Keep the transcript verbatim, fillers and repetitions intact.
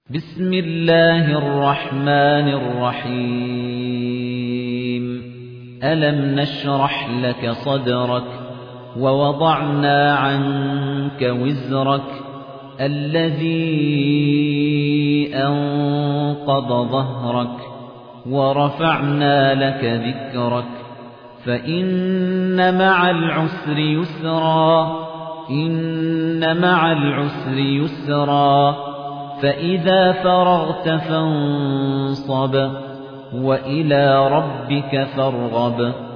بسم الله الرحمن الرحيم ألم نشرح لك صدرك ووضعنا عنك وزرك الذي أنقض ظهرك ورفعنا لك ذكرك فإن مع العسر يسرا إن مع العسر يسرا فإذا فرغت فانصب وإلى ربك فارغب